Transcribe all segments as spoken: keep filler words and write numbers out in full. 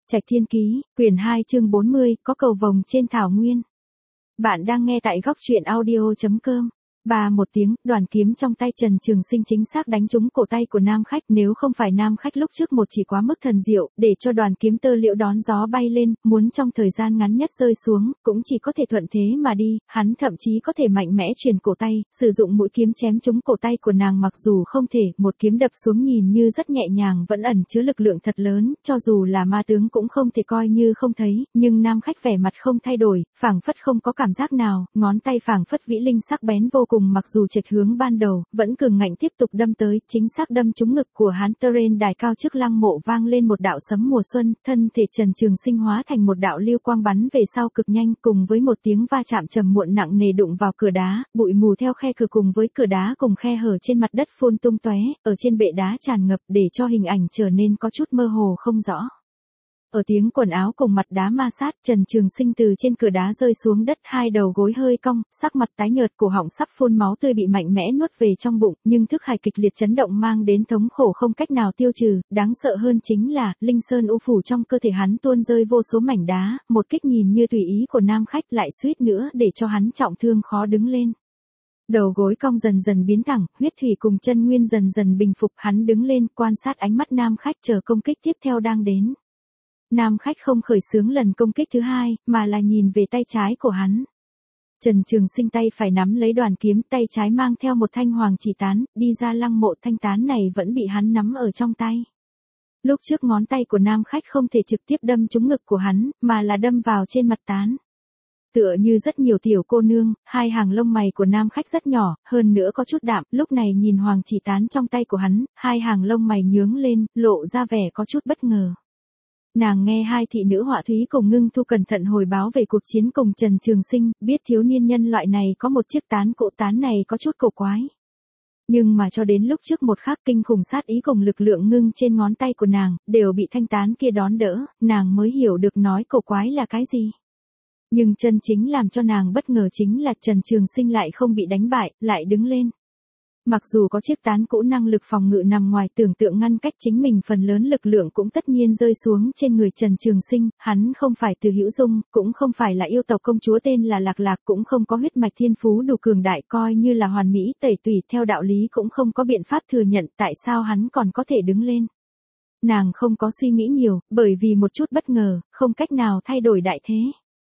Trạch Thiên Ký, quyển hai chương bốn mươi, có cầu vồng trên thảo nguyên. Bạn đang nghe tại góc truyện audio chấm com. Ba một tiếng, đoàn kiếm trong tay Trần Trường Sinh chính xác đánh trúng cổ tay của nam khách, nếu không phải nam khách lúc trước một chỉ quá mức thần diệu, để cho đoàn kiếm tơ liễu đón gió bay lên, muốn trong thời gian ngắn nhất rơi xuống, cũng chỉ có thể thuận thế mà đi, hắn thậm chí có thể mạnh mẽ truyền cổ tay, sử dụng mũi kiếm chém trúng cổ tay của nàng, mặc dù không thể, một kiếm đập xuống nhìn như rất nhẹ nhàng vẫn ẩn chứa lực lượng thật lớn, cho dù là ma tướng cũng không thể coi như không thấy, nhưng nam khách vẻ mặt không thay đổi, phảng phất không có cảm giác nào, ngón tay phảng phất vĩ linh sắc bén vô cùng, mặc dù trạch hướng ban đầu, vẫn cường ngạnh tiếp tục đâm tới, chính xác đâm trúng ngực của hắn. Terrain đài cao trước lăng mộ vang lên một đạo sấm mùa xuân, thân thể Trần Trường Sinh hóa thành một đạo lưu quang bắn về sau cực nhanh, cùng với một tiếng va chạm trầm muộn nặng nề đụng vào cửa đá, bụi mù theo khe cửa cùng với cửa đá cùng khe hở trên mặt đất phun tung tóe, ở trên bệ đá tràn ngập để cho hình ảnh trở nên có chút mơ hồ không rõ. Ở tiếng quần áo cùng mặt đá ma sát, Trần Trường Sinh từ trên cửa đá rơi xuống đất, hai đầu gối hơi cong, sắc mặt tái nhợt, cổ họng sắp phun máu tươi bị mạnh mẽ nuốt về trong bụng, nhưng thức hải kịch liệt chấn động mang đến thống khổ không cách nào tiêu trừ, đáng sợ hơn chính là, linh sơn u phủ trong cơ thể hắn tuôn rơi vô số mảnh đá, một kích nhìn như tùy ý của nam khách lại suýt nữa để cho hắn trọng thương khó đứng lên. Đầu gối cong dần dần biến thẳng, huyết thủy cùng chân nguyên dần dần bình phục, hắn đứng lên, quan sát ánh mắt nam khách chờ công kích tiếp theo đang đến. Nam khách không khởi xướng lần công kích thứ hai, mà là nhìn về tay trái của hắn. Trần Trường Sinh tay phải nắm lấy đoàn kiếm, tay trái mang theo một thanh hoàng chỉ tán, đi ra lăng mộ, thanh tán này vẫn bị hắn nắm ở trong tay. Lúc trước ngón tay của nam khách không thể trực tiếp đâm trúng ngực của hắn, mà là đâm vào trên mặt tán. Tựa như rất nhiều tiểu cô nương, hai hàng lông mày của nam khách rất nhỏ, hơn nữa có chút đạm, lúc này nhìn hoàng chỉ tán trong tay của hắn, hai hàng lông mày nhướng lên, lộ ra vẻ có chút bất ngờ. Nàng nghe hai thị nữ họa thúy cùng Ngưng Thu cẩn thận hồi báo về cuộc chiến cùng Trần Trường Sinh, biết thiếu niên nhân loại này có một chiếc tán, cỗ tán này có chút cổ quái. Nhưng mà cho đến lúc trước một khắc, kinh khủng sát ý cùng lực lượng ngưng trên ngón tay của nàng, đều bị thanh tán kia đón đỡ, nàng mới hiểu được nói cổ quái là cái gì. Nhưng chân chính làm cho nàng bất ngờ chính là Trần Trường Sinh lại không bị đánh bại, lại đứng lên. Mặc dù có chiếc tán cũ năng lực phòng ngự nằm ngoài tưởng tượng ngăn cách chính mình, phần lớn lực lượng cũng tất nhiên rơi xuống trên người Trần Trường Sinh, hắn không phải Từ Hữu Dung, cũng không phải là yêu tộc công chúa tên là Lạc Lạc, cũng không có huyết mạch thiên phú đủ cường đại coi như là hoàn mỹ tẩy tùy, theo đạo lý cũng không có biện pháp thừa nhận tại sao hắn còn có thể đứng lên. Nàng không có suy nghĩ nhiều, bởi vì một chút bất ngờ, không cách nào thay đổi đại thế.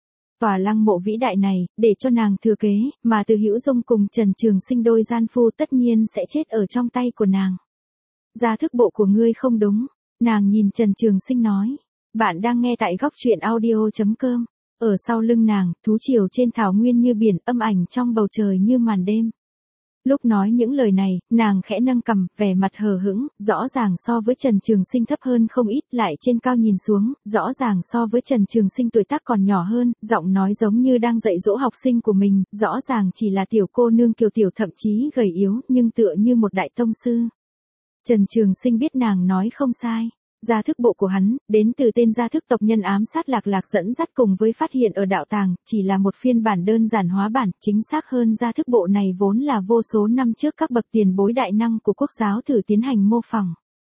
Tòa lăng mộ vĩ đại này, để cho nàng thừa kế, mà Từ Hữu Dung cùng Trần Trường Sinh đôi gian phu tất nhiên sẽ chết ở trong tay của nàng. Gia thức bộ của ngươi không đúng, nàng nhìn Trần Trường Sinh nói. Bạn đang nghe tại góc truyện audio chấm com. Ở sau lưng nàng, thú triều trên thảo nguyên như biển, âm ảnh trong bầu trời như màn đêm. Lúc nói những lời này, nàng khẽ nâng cằm, vẻ mặt hờ hững, rõ ràng so với Trần Trường Sinh thấp hơn không ít, lại trên cao nhìn xuống, rõ ràng so với Trần Trường Sinh tuổi tác còn nhỏ hơn, giọng nói giống như đang dạy dỗ học sinh của mình, rõ ràng chỉ là tiểu cô nương kiều tiểu, thậm chí gầy yếu, nhưng tựa như một đại tông sư. Trần Trường Sinh biết nàng nói không sai. Gia thức bộ của hắn, đến từ tên gia thức tộc nhân ám sát Lạc Lạc dẫn dắt cùng với phát hiện ở đạo tàng, chỉ là một phiên bản đơn giản hóa bản, chính xác hơn gia thức bộ này vốn là vô số năm trước các bậc tiền bối đại năng của quốc giáo thử tiến hành mô phỏng.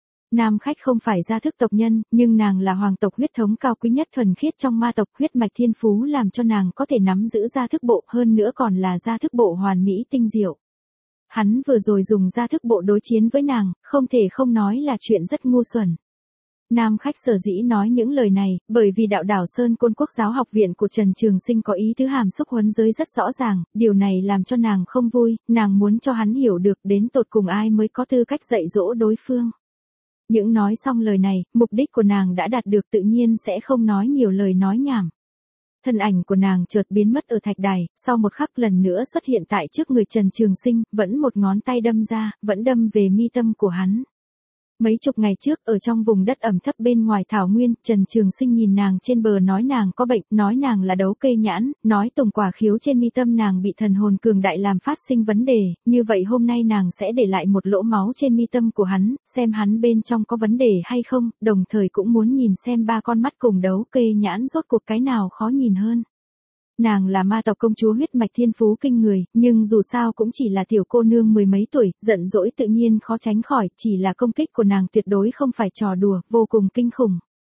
Nam khách không phải gia thức tộc nhân, nhưng nàng là hoàng tộc huyết thống cao quý nhất thuần khiết trong ma tộc, huyết mạch thiên phú làm cho nàng có thể nắm giữ gia thức bộ, hơn nữa còn là gia thức bộ hoàn mỹ tinh diệu. Hắn vừa rồi dùng gia thức bộ đối chiến với nàng, không thể không nói là chuyện rất ngu xuẩn. Nam khách sở dĩ nói những lời này, bởi vì đạo đảo Sơn Côn Quốc giáo học viện của Trần Trường Sinh có ý tứ hàm xúc huấn giới rất rõ ràng, điều này làm cho nàng không vui, nàng muốn cho hắn hiểu được đến tột cùng ai mới có tư cách dạy dỗ đối phương. Những nói xong lời này, mục đích của nàng đã đạt được, tự nhiên sẽ không nói nhiều lời nói nhảm. Thân ảnh của nàng chợt biến mất ở thạch đài, sau một khắc lần nữa xuất hiện tại trước người Trần Trường Sinh, vẫn một ngón tay đâm ra, vẫn đâm về mi tâm của hắn. Mấy chục ngày trước, ở trong vùng đất ẩm thấp bên ngoài thảo nguyên, Trần Trường Sinh nhìn nàng trên bờ nói nàng có bệnh, nói nàng là đấu cây nhãn, nói tùng quả khiếu trên mi tâm nàng bị thần hồn cường đại làm phát sinh vấn đề, như vậy hôm nay nàng sẽ để lại một lỗ máu trên mi tâm của hắn, xem hắn bên trong có vấn đề hay không, đồng thời cũng muốn nhìn xem ba con mắt cùng đấu cây nhãn rốt cuộc cái nào khó nhìn hơn. Nàng là ma tộc công chúa huyết mạch thiên phú kinh người, nhưng dù sao cũng chỉ là tiểu cô nương mười mấy tuổi, giận dỗi tự nhiên khó tránh khỏi, chỉ là công kích của nàng tuyệt đối không phải trò đùa, vô cùng kinh khủng.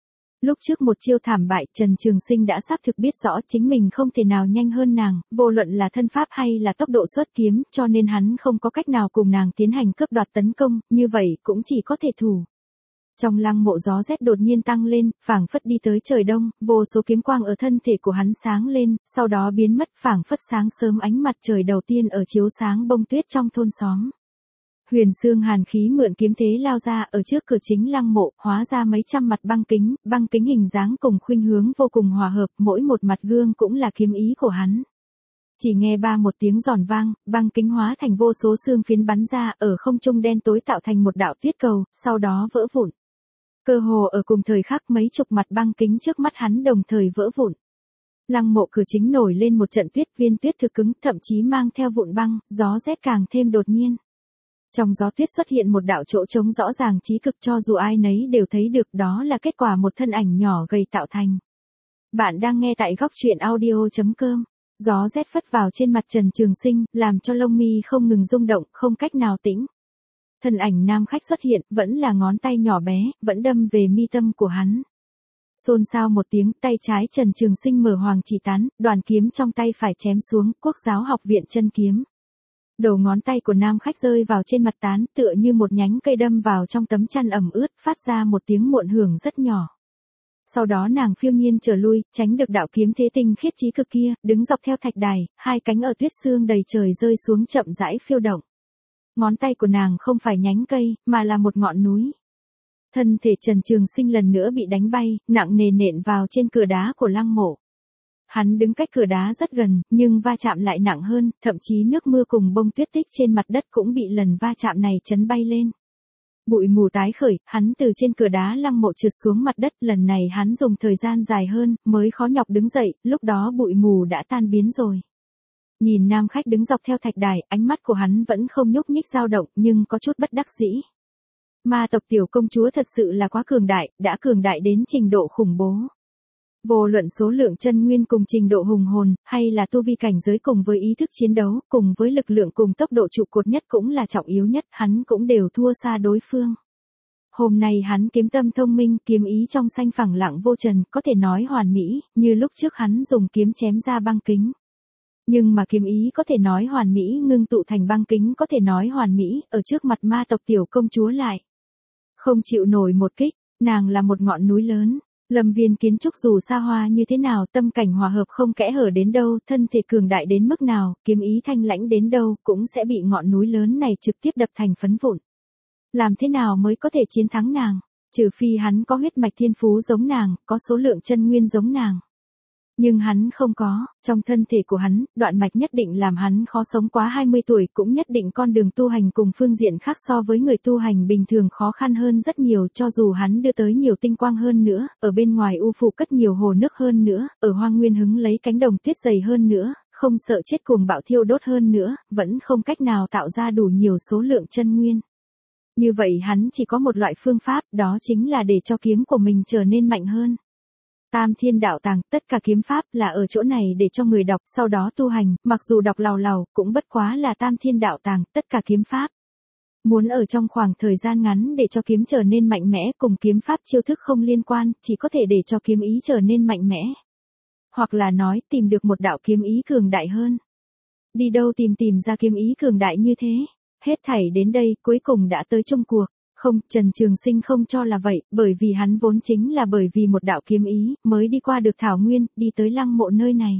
Lúc trước một chiêu thảm bại, Trần Trường Sinh đã xác thực biết rõ chính mình không thể nào nhanh hơn nàng, vô luận là thân pháp hay là tốc độ xuất kiếm, cho nên hắn không có cách nào cùng nàng tiến hành cướp đoạt tấn công, như vậy cũng chỉ có thể thủ. Trong lăng mộ gió rét đột nhiên tăng lên, phảng phất đi tới trời đông, vô số kiếm quang ở thân thể của hắn sáng lên, sau đó biến mất phảng phất sáng sớm ánh mặt trời đầu tiên ở chiếu sáng bông tuyết trong thôn xóm. Huyền xương hàn khí mượn kiếm thế lao ra ở trước cửa chính lăng mộ, hóa ra mấy trăm mặt băng kính, băng kính hình dáng cùng khuynh hướng vô cùng hòa hợp, mỗi một mặt gương cũng là kiếm ý của hắn. Chỉ nghe ba một tiếng giòn vang, băng kính hóa thành vô số xương phiến bắn ra, ở không trung đen tối tạo thành một đạo tuyết cầu, sau đó vỡ vụn. Cơ hồ ở cùng thời khắc mấy chục mặt băng kính trước mắt hắn đồng thời vỡ vụn. Lăng mộ cửa chính nổi lên một trận tuyết, viên tuyết thực cứng, thậm chí mang theo vụn băng, gió rét càng thêm đột nhiên. Trong gió tuyết xuất hiện một đạo chỗ trống rõ ràng chí cực, cho dù ai nấy đều thấy được, đó là kết quả một thân ảnh nhỏ gầy tạo thành. Bạn đang nghe tại góc truyện audio chấm com. Gió rét phất vào trên mặt Trần Trường Sinh, làm cho lông mi không ngừng rung động, không cách nào tĩnh. Thân ảnh nam khách xuất hiện, vẫn là ngón tay nhỏ bé, vẫn đâm về mi tâm của hắn. Xôn xao một tiếng, tay trái Trần Trường Sinh mở hoàng chỉ tán, đoàn kiếm trong tay phải chém xuống, Quốc giáo học viện chân kiếm. Đầu ngón tay của nam khách rơi vào trên mặt tán, tựa như một nhánh cây đâm vào trong tấm chăn ẩm ướt, phát ra một tiếng muộn hưởng rất nhỏ. Sau đó nàng phiêu nhiên trở lui, tránh được đạo kiếm thế tinh khiết chí cực kia, đứng dọc theo thạch đài, hai cánh ở tuyết sương đầy trời rơi xuống chậm rãi phiêu động. Ngón tay của nàng không phải nhánh cây, mà là một ngọn núi. Thân thể Trần Trường Sinh lần nữa bị đánh bay, nặng nề nện vào trên cửa đá của lăng mộ. Hắn đứng cách cửa đá rất gần, nhưng va chạm lại nặng hơn, thậm chí nước mưa cùng bông tuyết tích trên mặt đất cũng bị lần va chạm này chấn bay lên. Bụi mù tái khởi, hắn từ trên cửa đá lăng mộ trượt xuống mặt đất, lần này hắn dùng thời gian dài hơn, mới khó nhọc đứng dậy, lúc đó bụi mù đã tan biến rồi. Nhìn nam khách đứng dọc theo thạch đài, ánh mắt của hắn vẫn không nhúc nhích dao động, nhưng có chút bất đắc dĩ. Ma tộc tiểu công chúa thật sự là quá cường đại, đã cường đại đến trình độ khủng bố. Vô luận số lượng chân nguyên cùng trình độ hùng hồn, hay là tu vi cảnh giới cùng với ý thức chiến đấu, cùng với lực lượng cùng tốc độ trụ cột nhất cũng là trọng yếu nhất, hắn cũng đều thua xa đối phương. Hôm nay hắn kiếm tâm thông minh, kiếm ý trong xanh phẳng lặng vô trần, có thể nói hoàn mỹ, như lúc trước hắn dùng kiếm chém ra băng kính. Nhưng mà kiếm ý có thể nói hoàn mỹ ngưng tụ thành băng kính có thể nói hoàn mỹ, ở trước mặt ma tộc tiểu công chúa lại. Không chịu nổi một kích, nàng là một ngọn núi lớn. Lâm viên kiến trúc dù xa hoa như thế nào, tâm cảnh hòa hợp không kẽ hở đến đâu, thân thể cường đại đến mức nào, kiếm ý thanh lãnh đến đâu, cũng sẽ bị ngọn núi lớn này trực tiếp đập thành phấn vụn. Làm thế nào mới có thể chiến thắng nàng? Trừ phi hắn có huyết mạch thiên phú giống nàng, có số lượng chân nguyên giống nàng. Nhưng hắn không có, trong thân thể của hắn, đoạn mạch nhất định làm hắn khó sống quá hai mươi tuổi, cũng nhất định con đường tu hành cùng phương diện khác so với người tu hành bình thường khó khăn hơn rất nhiều, cho dù hắn đưa tới nhiều tinh quang hơn nữa, ở bên ngoài u phủ cất nhiều hồ nước hơn nữa, ở hoang nguyên hứng lấy cánh đồng tuyết dày hơn nữa, không sợ chết cuồng bạo thiêu đốt hơn nữa, vẫn không cách nào tạo ra đủ nhiều số lượng chân nguyên. Như vậy hắn chỉ có một loại phương pháp, đó chính là để cho kiếm của mình trở nên mạnh hơn. Tam thiên đạo tàng, tất cả kiếm pháp là ở chỗ này để cho người đọc sau đó tu hành, mặc dù đọc lào lào, cũng bất quá là tam thiên đạo tàng, tất cả kiếm pháp. Muốn ở trong khoảng thời gian ngắn để cho kiếm trở nên mạnh mẽ cùng kiếm pháp chiêu thức không liên quan, chỉ có thể để cho kiếm ý trở nên mạnh mẽ. Hoặc là nói tìm được một đạo kiếm ý cường đại hơn. Đi đâu tìm tìm ra kiếm ý cường đại như thế? Hết thảy đến đây, cuối cùng đã tới chung cuộc. Không, Trần Trường Sinh không cho là vậy, bởi vì hắn vốn chính là bởi vì một đạo kiếm ý, mới đi qua được Thảo Nguyên, đi tới lăng mộ nơi này.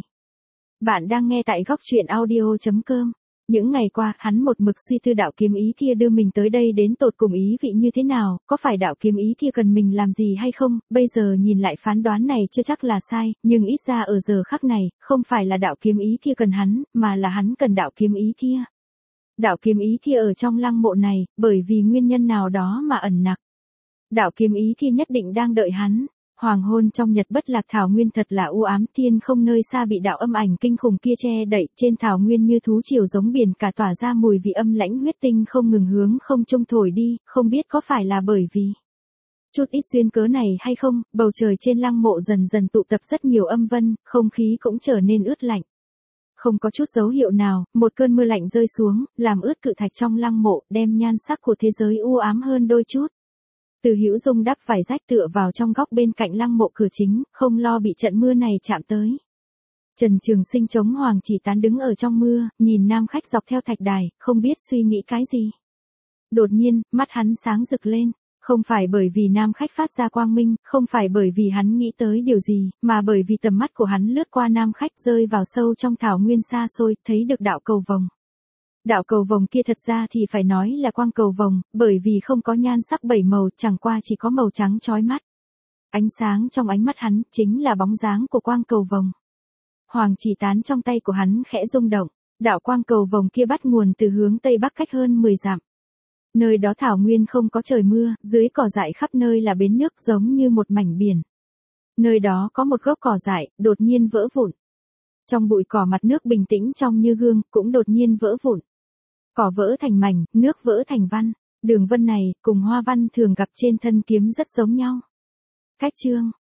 Bạn đang nghe tại góc truyện audio chấm com. Những ngày qua, hắn một mực suy tư đạo kiếm ý kia đưa mình tới đây đến tột cùng ý vị như thế nào, có phải đạo kiếm ý kia cần mình làm gì hay không, bây giờ nhìn lại phán đoán này chưa chắc là sai, nhưng ít ra ở giờ khắc này, không phải là đạo kiếm ý kia cần hắn, mà là hắn cần đạo kiếm ý kia. Đạo kiếm ý kia ở trong lăng mộ này, bởi vì nguyên nhân nào đó mà ẩn nặc. Đạo kiếm ý kia nhất định đang đợi hắn. Hoàng hôn trong nhật bất lạc thảo nguyên thật là u ám, thiên không nơi xa bị đạo âm ảnh kinh khủng kia che đậy, trên thảo nguyên như thú triều giống biển cả tỏa ra mùi vị âm lãnh huyết tinh không ngừng hướng không trung thổi đi, không biết có phải là bởi vì chút ít duyên cớ này hay không, bầu trời trên lăng mộ dần dần tụ tập rất nhiều âm vân, không khí cũng trở nên ướt lạnh. Không có chút dấu hiệu nào, một cơn mưa lạnh rơi xuống, làm ướt cự thạch trong lăng mộ, đem nhan sắc của thế giới u ám hơn đôi chút. Từ Hữu Dung đắp vải rách tựa vào trong góc bên cạnh lăng mộ cửa chính, không lo bị trận mưa này chạm tới. Trần Trường Sinh chống Hoàng Chỉ Tán đứng ở trong mưa, nhìn nam khách dọc theo thạch đài, không biết suy nghĩ cái gì. Đột nhiên, mắt hắn sáng rực lên, không phải bởi vì nam khách phát ra quang minh, không phải bởi vì hắn nghĩ tới điều gì, mà bởi vì tầm mắt của hắn lướt qua nam khách rơi vào sâu trong thảo nguyên xa xôi, thấy được đạo cầu vồng. Đạo cầu vồng kia thật ra thì phải nói là quang cầu vồng, bởi vì không có nhan sắc bảy màu, chẳng qua chỉ có màu trắng chói mắt. Ánh sáng trong ánh mắt hắn chính là bóng dáng của quang cầu vồng. Hoàng Chỉ Tán trong tay của hắn khẽ rung động, đạo quang cầu vồng kia bắt nguồn từ hướng tây bắc cách hơn mười dặm. Nơi đó thảo nguyên không có trời mưa, dưới cỏ dại khắp nơi là bến nước giống như một mảnh biển. Nơi đó có một gốc cỏ dại, đột nhiên vỡ vụn. Trong bụi cỏ mặt nước bình tĩnh trong như gương, cũng đột nhiên vỡ vụn. Cỏ vỡ thành mảnh, nước vỡ thành văn, đường vân này, cùng hoa văn thường gặp trên thân kiếm rất giống nhau. Cách chương